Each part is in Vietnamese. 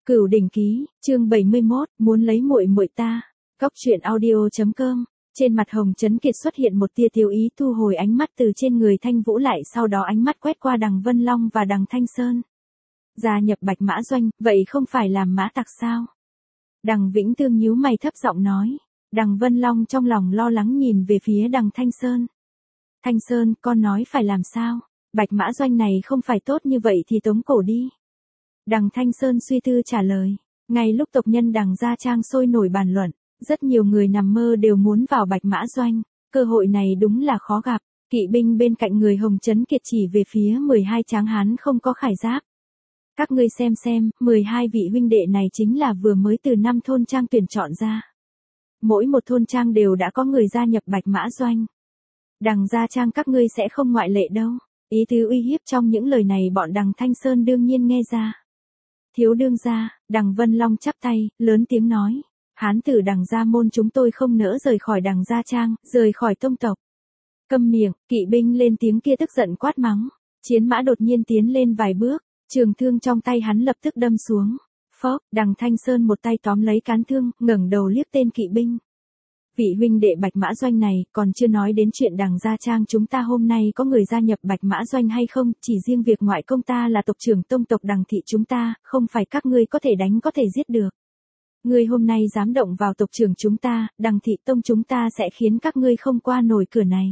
Cửu Đỉnh Ký, chương 71, muốn lấy muội muội ta. Góc truyện audio.com. Trên mặt Hồng Chấn Kiệt xuất hiện một tia tiêu ý, thu hồi ánh mắt từ trên người Thanh Vũ lại, sau đó ánh mắt quét qua Đằng Vân Long và Đằng Thanh Sơn. Gia nhập Bạch Mã Doanh, vậy không phải làm mã tặc sao? Đằng Vĩnh Tương nhíu mày thấp giọng nói. Đằng Vân Long trong lòng lo lắng nhìn về phía Đằng Thanh Sơn. Thanh Sơn, con nói phải làm sao? Bạch Mã Doanh này không phải tốt như vậy thì tống cổ đi. Đằng Thanh Sơn suy tư trả lời. Ngay lúc tộc nhân Đằng Gia Trang sôi nổi bàn luận, rất nhiều người nằm mơ đều muốn vào Bạch Mã Doanh, cơ hội này đúng là khó gặp. Kỵ binh bên cạnh người Hồng Chấn Kiệt chỉ về phía 12 tráng hán không có khải giáp. Các ngươi xem, 12 vị huynh đệ này chính là vừa mới từ 5 thôn trang tuyển chọn ra. Mỗi một thôn trang đều đã có người gia nhập Bạch Mã Doanh. Đằng Gia Trang các ngươi sẽ không ngoại lệ đâu. Ý tứ uy hiếp trong những lời này bọn Đằng Thanh Sơn đương nhiên nghe ra. Thiếu đương gia, Đằng Vân Long chắp tay, lớn tiếng nói. Hán tử Đằng Gia môn chúng tôi không nỡ rời khỏi Đằng Gia Trang, rời khỏi tông tộc. Câm miệng, kỵ binh lên tiếng kia tức giận quát mắng. Chiến mã đột nhiên tiến lên vài bước, trường thương trong tay hắn lập tức đâm xuống. Phốc, Đằng Thanh Sơn một tay tóm lấy cán thương, ngẩng đầu liếc tên kỵ binh. Vị huynh đệ Bạch Mã Doanh này, còn chưa nói đến chuyện Đằng Gia Trang chúng ta hôm nay có người gia nhập Bạch Mã Doanh hay không, chỉ riêng việc ngoại công ta là tộc trưởng tông tộc Đằng thị chúng ta, không phải các ngươi có thể đánh có thể giết được. Ngươi hôm nay dám động vào tộc trưởng chúng ta, Đằng thị tông chúng ta sẽ khiến các ngươi không qua nổi cửa này.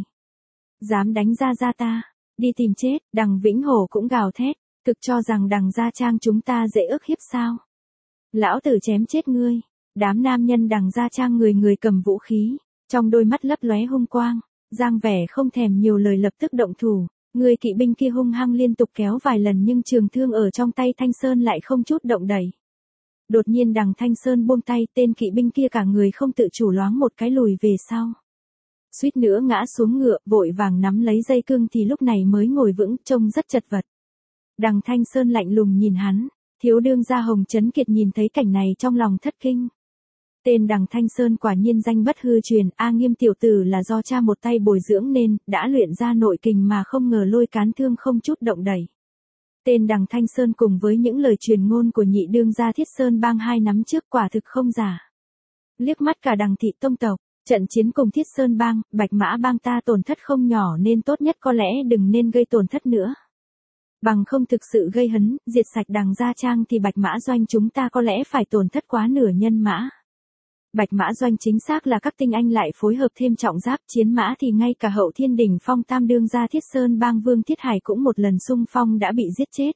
Dám đánh Gia ta, đi tìm chết, Đằng Vĩnh Hổ cũng gào thét, thực cho rằng Đằng Gia Trang chúng ta dễ ức hiếp sao. Lão tử chém chết ngươi. Đám nam nhân Đằng Gia Trang người người cầm vũ khí, trong đôi mắt lấp lóe hung quang, giang vẻ không thèm nhiều lời lập tức động thủ. Người kỵ binh kia hung hăng liên tục kéo vài lần nhưng trường thương ở trong tay Thanh Sơn lại không chút động đẩy. Đột nhiên Đằng Thanh Sơn buông tay, tên kỵ binh kia cả người không tự chủ loáng một cái lùi về sau. Suýt nữa ngã xuống ngựa, vội vàng nắm lấy dây cương thì lúc này mới ngồi vững, trông rất chật vật. Đằng Thanh Sơn lạnh lùng nhìn hắn, thiếu đương gia Hồng Chấn Kiệt nhìn thấy cảnh này trong lòng thất kinh. Tên Đằng Thanh Sơn quả nhiên danh bất hư truyền, A Nghiêm tiểu tử là do cha một tay bồi dưỡng nên, đã luyện ra nội kình mà không ngờ lôi cán thương không chút động đẩy. Tên Đằng Thanh Sơn cùng với những lời truyền ngôn của nhị đương gia Thiết Sơn Bang 2 năm trước quả thực không giả. Liếc mắt cả Đằng thị tông tộc, trận chiến cùng Thiết Sơn Bang, Bạch Mã Bang ta tổn thất không nhỏ nên tốt nhất có lẽ đừng nên gây tổn thất nữa. Bằng không thực sự gây hấn, diệt sạch Đằng Gia Trang thì Bạch Mã Doanh chúng ta có lẽ phải tổn thất quá nửa nhân mã. Bạch Mã Doanh chính xác là các tinh anh lại phối hợp thêm trọng giáp chiến mã thì ngay cả Hậu Thiên Đỉnh Phong tam đương gia Thiết Sơn Bang Vương Thiết Hải cũng một lần xung phong đã bị giết chết.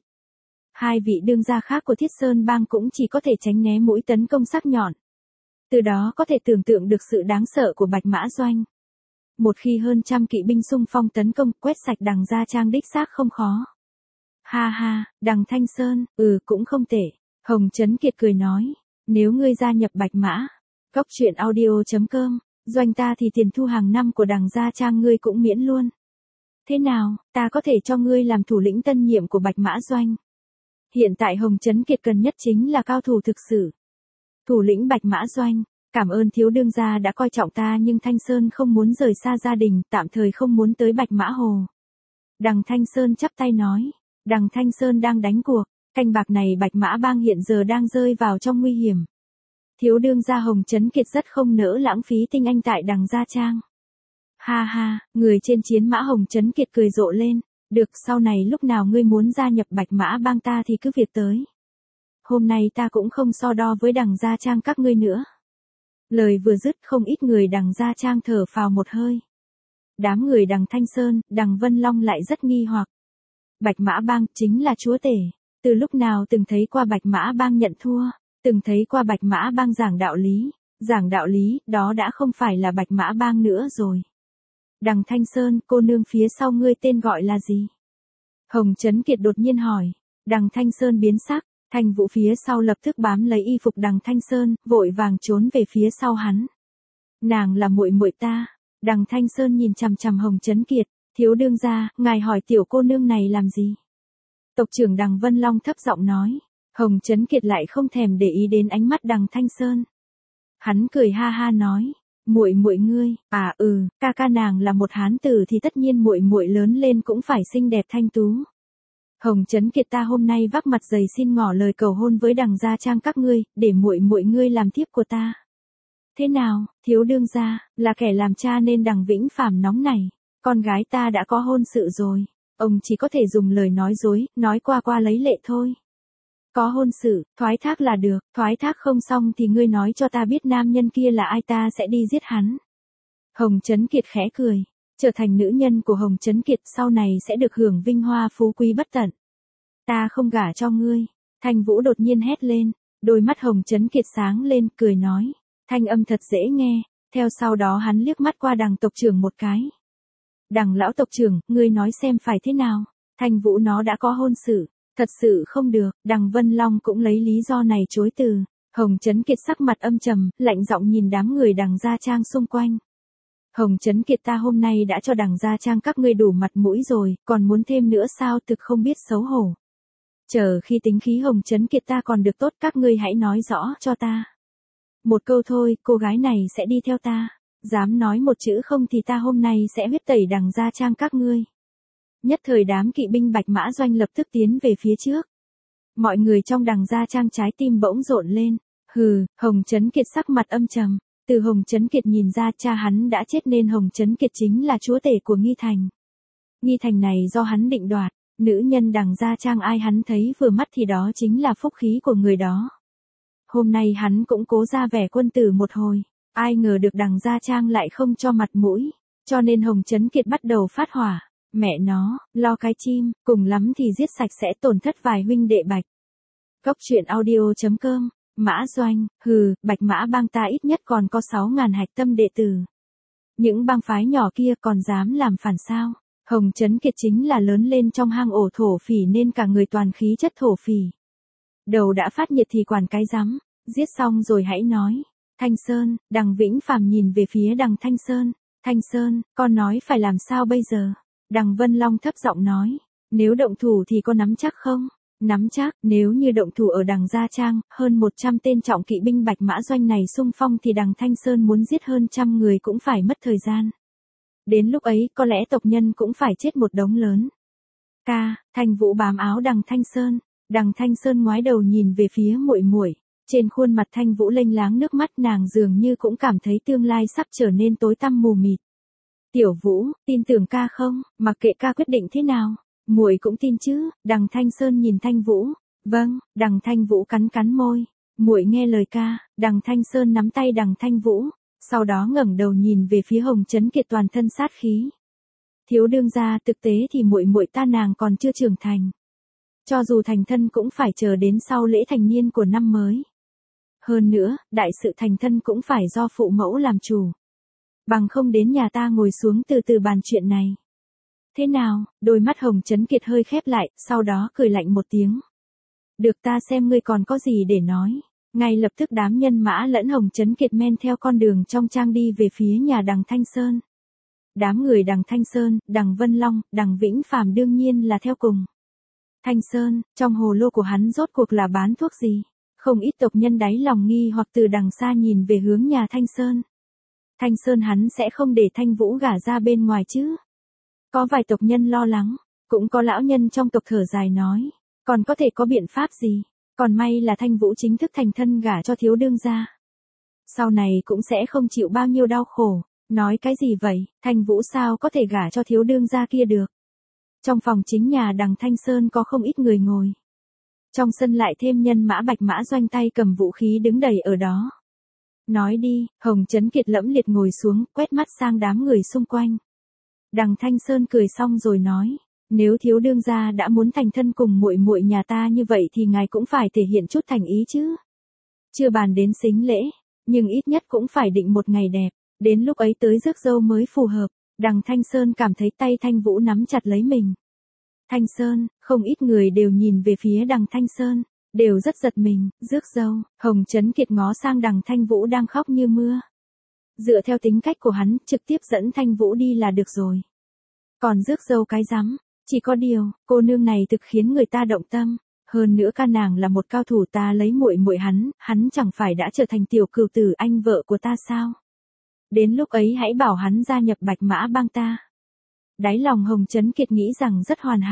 2 vị đương gia khác của Thiết Sơn Bang cũng chỉ có thể tránh né mũi tấn công sắc nhọn. Từ đó có thể tưởng tượng được sự đáng sợ của Bạch Mã Doanh. Một khi hơn 100 kỵ binh xung phong tấn công, quét sạch Đằng Gia Trang đích xác không khó. Ha ha, Đằng Thanh Sơn, cũng không tệ. Hồng Chấn Kiệt cười nói, nếu ngươi gia nhập Bạch Mã, Góc truyện audio.com, doanh ta thì tiền thu hàng năm của Đằng Gia Trang ngươi cũng miễn luôn. Thế nào, ta có thể cho ngươi làm thủ lĩnh tân nhiệm của Bạch Mã Doanh. Hiện tại Hồng Chấn Kiệt cần nhất chính là cao thủ thực sự. Thủ lĩnh Bạch Mã Doanh, cảm ơn thiếu đương gia đã coi trọng ta nhưng Thanh Sơn không muốn rời xa gia đình, tạm thời không muốn tới Bạch Mã Hồ. Đằng Thanh Sơn chắp tay nói, Đằng Thanh Sơn đang đánh cuộc, canh bạc này Bạch Mã Bang hiện giờ đang rơi vào trong nguy hiểm. Thiếu đương gia Hồng Chấn Kiệt rất không nỡ lãng phí tinh anh tại Đằng Gia Trang. Ha ha, người trên chiến mã Hồng Chấn Kiệt cười rộ lên. Được, sau này lúc nào ngươi muốn gia nhập Bạch Mã Bang ta thì cứ việc tới. Hôm nay ta cũng không so đo với Đằng Gia Trang các ngươi nữa. Lời vừa dứt không ít người Đằng Gia Trang thở phào một hơi. Đám người Đằng Thanh Sơn, Đằng Vân Long lại rất nghi hoặc. Bạch Mã Bang chính là chúa tể. Từ lúc nào từng thấy qua Bạch Mã Bang nhận thua. Từng thấy qua Bạch Mã Bang giảng đạo lý, đó đã không phải là Bạch Mã Bang nữa rồi. Đằng Thanh Sơn, cô nương phía sau ngươi tên gọi là gì? Hồng Chấn Kiệt đột nhiên hỏi. Đằng Thanh Sơn biến sắc, Thanh Vũ phía sau lập tức bám lấy y phục Đằng Thanh Sơn, vội vàng trốn về phía sau hắn. Nàng là muội muội ta. Đằng Thanh Sơn nhìn chằm chằm Hồng Chấn Kiệt, thiếu đương gia, ngài hỏi tiểu cô nương này làm gì? Tộc trưởng Đằng Vân Long thấp giọng nói. Hồng Chấn Kiệt lại không thèm để ý đến ánh mắt Đằng Thanh Sơn. Hắn cười ha ha nói, muội muội ngươi, ca ca nàng là một hán tử thì tất nhiên muội muội lớn lên cũng phải xinh đẹp thanh tú. Hồng Chấn Kiệt ta hôm nay vác mặt dày xin ngỏ lời cầu hôn với Đằng gia trang các ngươi, để muội muội ngươi làm thiếp của ta. Thế nào, thiếu đương gia, là kẻ làm cha nên Đằng Vĩnh Phàm nóng này. Con gái ta đã có hôn sự rồi. Ông chỉ có thể dùng lời nói dối, nói qua qua lấy lệ thôi. Có hôn sự, thoái thác là được, thoái thác không xong thì ngươi nói cho ta biết nam nhân kia là ai, ta sẽ đi giết hắn. Hồng Chấn Kiệt khẽ cười, trở thành nữ nhân của Hồng Chấn Kiệt sau này sẽ được hưởng vinh hoa phú quý bất tận. Ta không gả cho ngươi. Thanh Vũ đột nhiên hét lên, đôi mắt Hồng Chấn Kiệt sáng lên, cười nói, thanh âm thật dễ nghe, theo sau đó hắn liếc mắt qua Đằng tộc trưởng một cái. Đằng lão tộc trưởng, ngươi nói xem phải thế nào? Thanh Vũ nó đã có hôn sự, thật sự không được. Đằng Vân Long cũng lấy lý do này chối từ. Hồng Chấn Kiệt sắc mặt âm trầm, lạnh giọng nhìn đám người Đằng gia trang xung quanh. Hồng Chấn Kiệt ta hôm nay đã cho Đằng gia trang các ngươi đủ mặt mũi rồi, còn muốn thêm nữa sao, thực không biết xấu hổ. Chờ khi tính khí Hồng Chấn Kiệt ta còn được tốt, các ngươi hãy nói rõ cho ta. Một câu thôi, cô gái này sẽ đi theo ta. Dám nói một chữ không thì ta hôm nay sẽ huyết tẩy Đằng gia trang các ngươi. Nhất thời đám kỵ binh Bạch Mã Doanh lập tức tiến về phía trước. Mọi người trong Đằng gia trang trái tim bỗng rộn lên. Hừ, Hồng Chấn Kiệt sắc mặt âm trầm. Từ Hồng Chấn Kiệt nhìn ra cha hắn đã chết nên Hồng Chấn Kiệt chính là chúa tể của Nghi Thành. Nghi Thành này do hắn định đoạt. Nữ nhân Đằng gia trang ai hắn thấy vừa mắt thì đó chính là phúc khí của người đó. Hôm nay hắn cũng cố ra vẻ quân tử một hồi. Ai ngờ được Đằng gia trang lại không cho mặt mũi. Cho nên Hồng Chấn Kiệt bắt đầu phát hỏa. Mẹ nó, lo cái chim, cùng lắm thì giết sạch sẽ tổn thất vài huynh đệ Bạch. Góc truyện audio.com. Mã Doanh, hừ, Bạch Mã bang ta ít nhất còn có 6.000 hạch tâm đệ tử. Những bang phái nhỏ kia còn dám làm phản sao? Hồng Chấn Kiệt chính là lớn lên trong hang ổ thổ phỉ nên cả người toàn khí chất thổ phỉ. Đầu đã phát nhiệt thì quản cái rắm, giết xong rồi hãy nói. Thanh Sơn, Đằng Vĩnh Phàm nhìn về phía Đằng Thanh Sơn. Thanh Sơn, con nói phải làm sao bây giờ? Đằng Vân Long thấp giọng nói, nếu động thủ thì có nắm chắc không? Nắm chắc, nếu như động thủ ở Đằng gia trang, hơn 100 tên trọng kỵ binh Bạch Mã Doanh này xung phong thì Đằng Thanh Sơn muốn giết hơn 100 người cũng phải mất thời gian. Đến lúc ấy, có lẽ tộc nhân cũng phải chết một đống lớn. Thanh Vũ bám áo Đằng Thanh Sơn. Đằng Thanh Sơn ngoái đầu nhìn về phía muội muội. Trên khuôn mặt Thanh Vũ lênh láng nước mắt, nàng dường như cũng cảm thấy tương lai sắp trở nên tối tăm mù mịt. Tiểu Vũ, tin tưởng ca không? Mặc kệ ca quyết định thế nào, muội cũng tin chứ? Đằng Thanh Sơn nhìn Thanh Vũ. Vâng. Đằng Thanh Vũ cắn cắn môi. Muội nghe lời ca. Đằng Thanh Sơn nắm tay Đằng Thanh Vũ, sau đó ngẩng đầu nhìn về phía Hồng Chấn Kiệt toàn thân sát khí. Thiếu đương gia, thực tế thì muội muội ta nàng còn chưa trưởng thành. Cho dù thành thân cũng phải chờ đến sau lễ thành niên của năm mới. Hơn nữa, đại sự thành thân cũng phải do phụ mẫu làm chủ. Bằng không đến nhà ta ngồi xuống từ từ bàn chuyện này. Thế nào? Đôi mắt Hồng Chấn Kiệt hơi khép lại, sau đó cười lạnh một tiếng. Được, ta xem ngươi còn có gì để nói. Ngay lập tức đám nhân mã lẫn Hồng Chấn Kiệt men theo con đường trong trang đi về phía nhà Đằng Thanh Sơn. Đám người Đằng Thanh Sơn, Đằng Vân Long, Đằng Vĩnh Phàm đương nhiên là theo cùng. Thanh Sơn, trong hồ lô của hắn rốt cuộc là bán thuốc gì? Không ít tộc nhân đáy lòng nghi hoặc từ đằng xa nhìn về hướng nhà Thanh Sơn. Thanh Sơn hắn sẽ không để Thanh Vũ gả ra bên ngoài chứ? Có vài tộc nhân lo lắng, cũng có lão nhân trong tộc thở dài nói, còn có thể có biện pháp gì? Còn may là Thanh Vũ chính thức thành thân gả cho thiếu đương gia. Sau này cũng sẽ không chịu bao nhiêu đau khổ. Nói cái gì vậy? Thanh Vũ sao có thể gả cho thiếu đương gia kia được? Trong phòng chính nhà Đằng Thanh Sơn có không ít người ngồi. Trong sân lại thêm nhân mã Bạch Mã Doanh tay cầm vũ khí đứng đầy ở đó. Nói đi. Hồng Chấn Kiệt lẫm liệt ngồi xuống, quét mắt sang đám người xung quanh. Đằng Thanh Sơn cười xong rồi nói, nếu thiếu đương gia đã muốn thành thân cùng muội muội nhà ta như vậy thì ngài cũng phải thể hiện chút thành ý chứ. Chưa bàn đến sính lễ, nhưng ít nhất cũng phải định một ngày đẹp, đến lúc ấy tới rước dâu mới phù hợp. Đằng Thanh Sơn cảm thấy tay Thanh Vũ nắm chặt lấy mình. Thanh Sơn, không ít người đều nhìn về phía Đằng Thanh Sơn, đều rất giật mình. Rước dâu. Hồng Chấn Kiệt ngó sang Đằng Thanh Vũ đang khóc như mưa. Dựa theo tính cách của hắn, trực tiếp dẫn Thanh Vũ đi là được rồi. Còn rước dâu cái rắm, chỉ có điều, cô nương này thực khiến người ta động tâm. Hơn nữa ca nàng là một cao thủ, ta lấy muội muội hắn chẳng phải đã trở thành tiểu cửu tử anh vợ của ta sao? Đến lúc ấy hãy bảo hắn gia nhập Bạch Mã bang ta. Đáy lòng Hồng Chấn Kiệt nghĩ rằng rất hoàn hảo.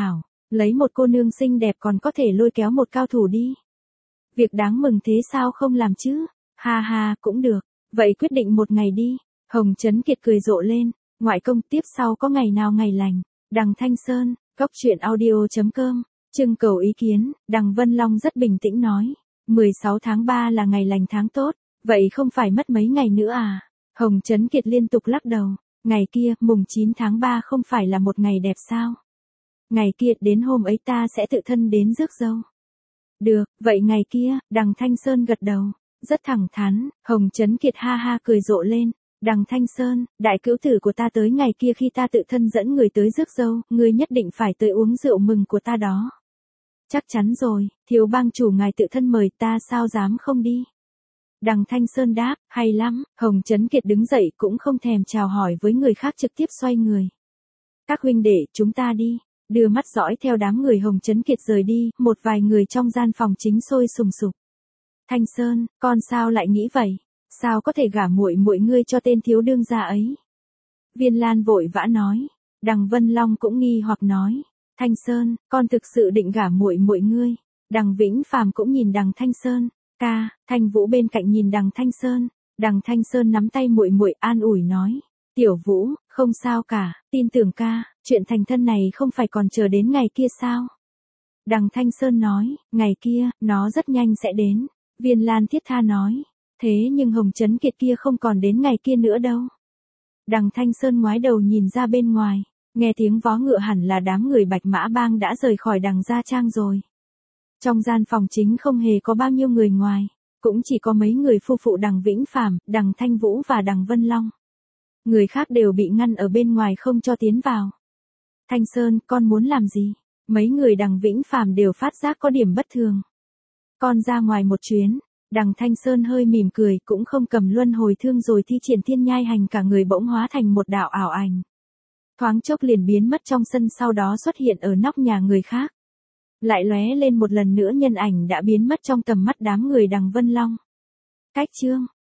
Lấy một cô nương xinh đẹp còn có thể lôi kéo một cao thủ đi. Việc đáng mừng thế sao không làm chứ? Ha ha, cũng được. Vậy quyết định một ngày đi. Hồng Trấn Kiệt cười rộ lên. Ngoại công tiếp sau có ngày nào ngày lành. Đằng Thanh Sơn, Góc Truyện Audio.com. Trưng cầu ý kiến, Đằng Vân Long rất bình tĩnh nói. 16 tháng 3 là ngày lành tháng tốt. Vậy không phải mất mấy ngày nữa à? Hồng Trấn Kiệt liên tục lắc đầu. Ngày kia, mùng 9 tháng 3 không phải là một ngày đẹp sao? Ngày kia đến hôm ấy ta sẽ tự thân đến rước dâu. Được, vậy ngày kia, Đằng Thanh Sơn gật đầu. Rất thẳng thắn, Hồng Trấn Kiệt ha ha cười rộ lên. Đằng Thanh Sơn, đại cữu tử của ta tới ngày kia khi ta tự thân dẫn người tới rước dâu, ngươi nhất định phải tới uống rượu mừng của ta đó. Chắc chắn rồi, thiếu bang chủ ngài tự thân mời ta sao dám không đi. Đằng Thanh Sơn đáp, hay lắm, Hồng Trấn Kiệt đứng dậy cũng không thèm chào hỏi với người khác trực tiếp xoay người. Các huynh đệ, chúng ta đi. Đưa mắt dõi theo đám người Hồng Trấn Kiệt rời đi, một vài người trong gian phòng chính sôi sùng sục. Thanh Sơn, con sao lại nghĩ vậy? Sao có thể gả muội muội ngươi cho tên thiếu đương gia ấy? Viên Lan vội vã nói. Đằng Vân Long cũng nghi hoặc nói. Thanh Sơn, con thực sự định gả muội muội ngươi. Đằng Vĩnh Phàm cũng nhìn Đằng Thanh Sơn. Ca, Thanh Vũ bên cạnh nhìn Đằng Thanh Sơn. Đằng Thanh Sơn nắm tay muội muội an ủi nói. Tiểu Vũ, không sao cả, tin tưởng ca, chuyện thành thân này không phải còn chờ đến ngày kia sao? Đằng Thanh Sơn nói, ngày kia, nó rất nhanh sẽ đến. Viên Lan thiết tha nói, thế nhưng Hồng Trấn Kiệt kia không còn đến ngày kia nữa đâu. Đằng Thanh Sơn ngoái đầu nhìn ra bên ngoài, nghe tiếng vó ngựa hẳn là đám người Bạch Mã Bang đã rời khỏi Đằng Gia Trang rồi. Trong gian phòng chính không hề có bao nhiêu người ngoài, cũng chỉ có mấy người phu phụ Đằng Vĩnh Phàm, Đằng Thanh Vũ và Đằng Vân Long. Người khác đều bị ngăn ở bên ngoài không cho tiến vào. Thanh Sơn, con muốn làm gì? Mấy người Đằng Vĩnh Phàm đều phát giác có điểm bất thường. Con ra ngoài một chuyến. Đằng Thanh Sơn hơi mỉm cười, cũng không cầm luân hồi thương rồi thi triển thiên nhai hành, cả người bỗng hóa thành một đạo ảo ảnh. Thoáng chốc liền biến mất trong sân, sau đó xuất hiện ở nóc nhà người khác. Lại lóe lên một lần nữa, nhân ảnh đã biến mất trong tầm mắt đám người Đằng Vân Long. Cách chương